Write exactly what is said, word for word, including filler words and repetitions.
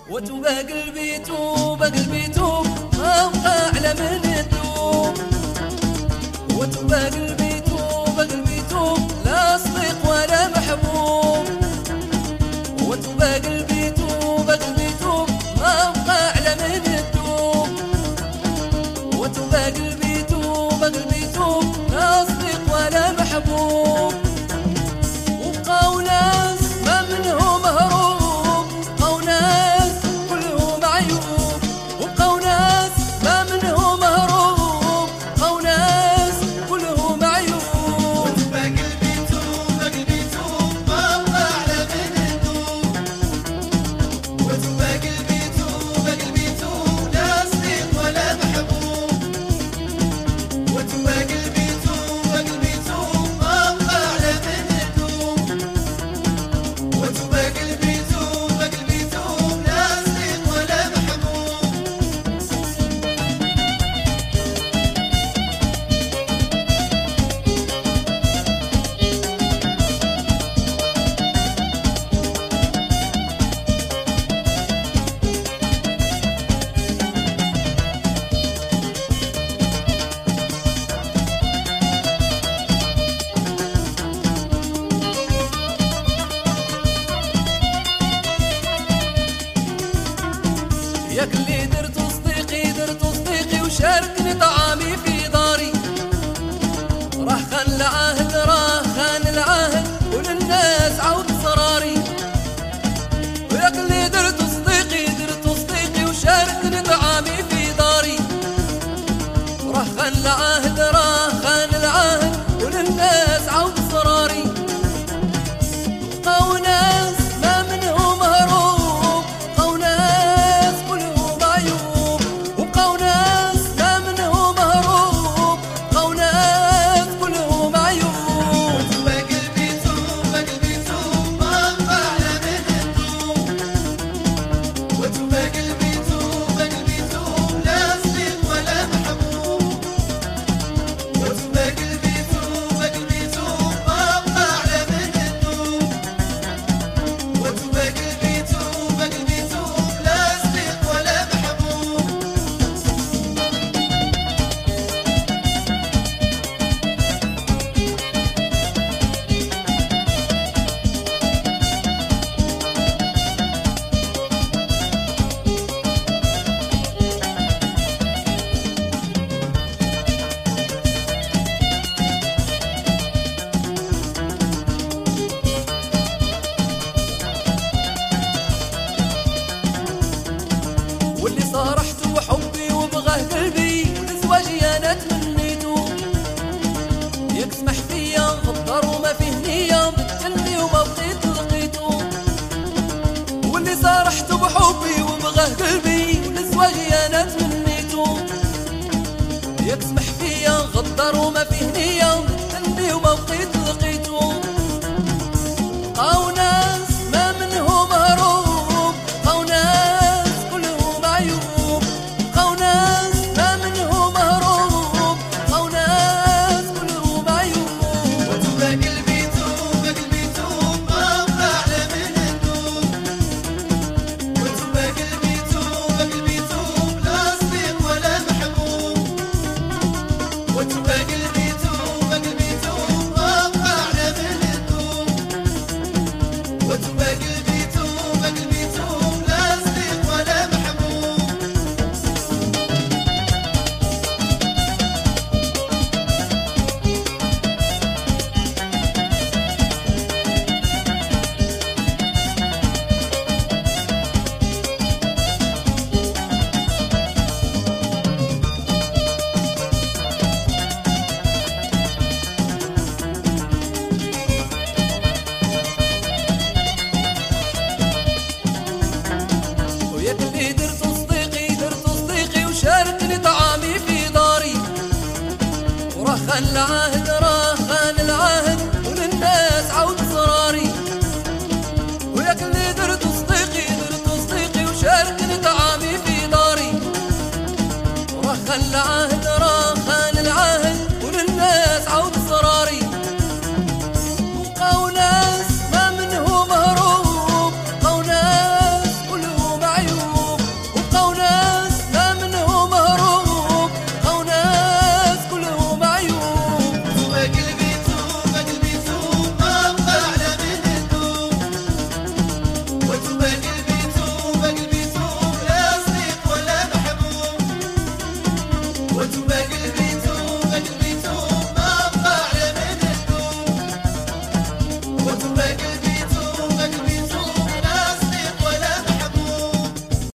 وتوبة قلبي توبة قلبي توب ما أبقى أعلى من الدوب. وتوبة قلبي توبة قلبي توب لا صديق ولا محبوب. وتوبة قلبي توبة قلبي توب ما أبقى أعلى من الدوب. وتوبة قلبي توبة قلبي توب لا صديق ولا محبوب. وبقوا ناس ما منهم هروب، بقوا ناس كلهم عيوب. وبقوا ناس ما منهم هروب، بقوا ناس كلهم عيوب. وتوبة قلبي توبة قلبي توب ما أبقى أعلى من الدوب. وتوبة قلبي توبة قلبي توب لا صديق ولا محبوب. وتوبة قلبي توبة قلبي توب ما أبقى أعلى من الدوب. وتوبة قلبي توبة قلبي توب لا صديق ولا محبوب. ياك اللي درت صديقي درت صديقي وشاركني طعامي في داري. راه خان العهد راه خان العهد وللناس عود صراري. وياك اللي درت صديقي درت صديقي وشاركني طعامي في داري. راه خان العهد راه خان العهد وللناس عود صراري. بقاو ناس ما منهم هروب، بقاو ناس كلهم عيوب. وبقاو ناس ما منهم هروب، بقاو ناس كلهم عيوب. وتوبة قلبي توبة قلبي توب ما أبقى أعلى من الدوب. وتوبة قلبي توبة قلبي توب لا صديق ولا محبوب. وتوبة قلبي توبة قلبي توب ما أبقى أعلى من الدوب. وتوبة قلبي توبة قلبي توب لا صديق ولا محبوب. واللي صارحته وحبي وبغاه قلبي ولزواجي انا تمنيته. ياك سمح فيا غدر وما فيه نية بدلني وما بقيت لقيته. واللي صارحته بحبي وبغاه قلبي ولزواجي انا تمنيته. ياك سمح فيا غدر وما فيه نية بدلني وما بقيت لقيته. بقاو ناس ما منهم هروب، بقاو ناس كلهم عيوب. بقاو ناس ما منهم هروب، بقاو ناس كلهم عيوب. وتوبة قلبي توبة قلبي توب ما أبقى أعلى من الدوب. وتوبة قلبي توبة قلبي توب لا صديق ولا محبوب. وتوبة قلبي توبة قلبي توب ما أبقى أعلى من الدوب. وتوبة قلبي توبة قلبي توب لا صديق ولا محبوب. وياك اللي درت صديقي درت صديقي وشاركني طعامي في داري. وراه خان العهد